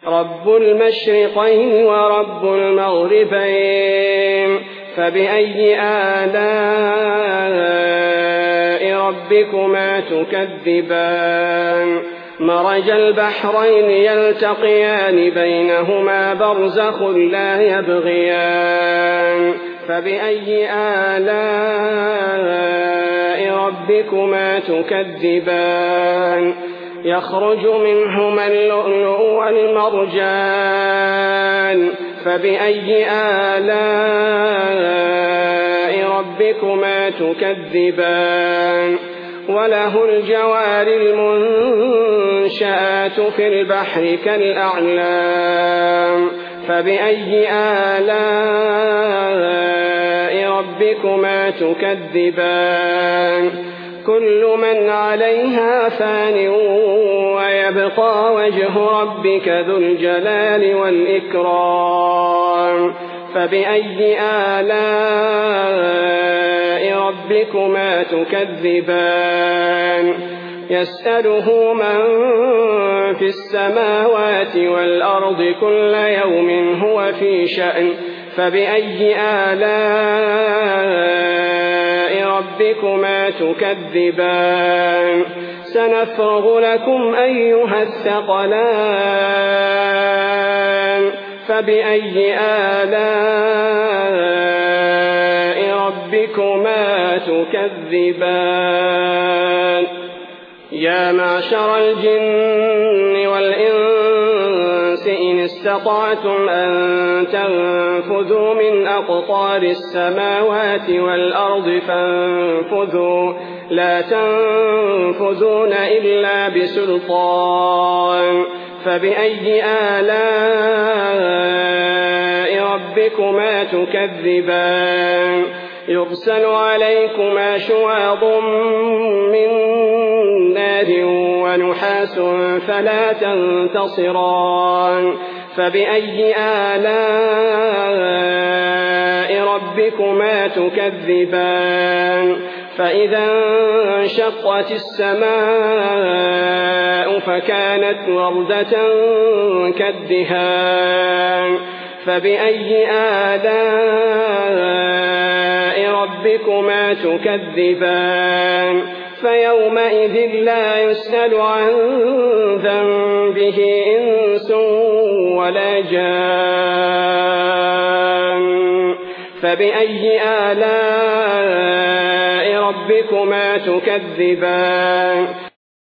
رب المشرقين ورب المغربين فبأي آلاء ربكما تكذبان مرج البحرين يلتقيان بينهما برزخ لا يبغيان فبأي آلاء ربكما تكذبان يخرج منهما اللؤلؤ والمرجان فبأي آلاء ربكما تكذبان وله الجوار المنشآت في البحر كالأعلام فبأي آلاء ربكما تكذبان كل من عليها فان ويبقى وجه ربك ذو الجلال والإكرام فبأي آلاء ربكما تكذبان يسأله من في السماوات والأرض كل يوم هو في شأن فبأي آلاء ربكما تكذبان سنفرغ لكم أيها الثقلان فبأي آلاء ربكما تكذبان يا معشر الجن والإنس إن استطعتم أن تنفذوا من أقطار السماوات والأرض فانفذوا لا تنفذون إلا بسلطان فبأي آلاء ربكما تكذبان يرسل عليكما شواظ من نار ونحاس فلا تنتصران فبأي آلاء ربكما تكذبان فإذا انشقت السماء فكانت وردة كالدهان فبأي آلاء ربكما تكذبان فيومئذ لا يسأل عن ذنبه إنس ولا جان فبأي آلاء ربكما تكذبان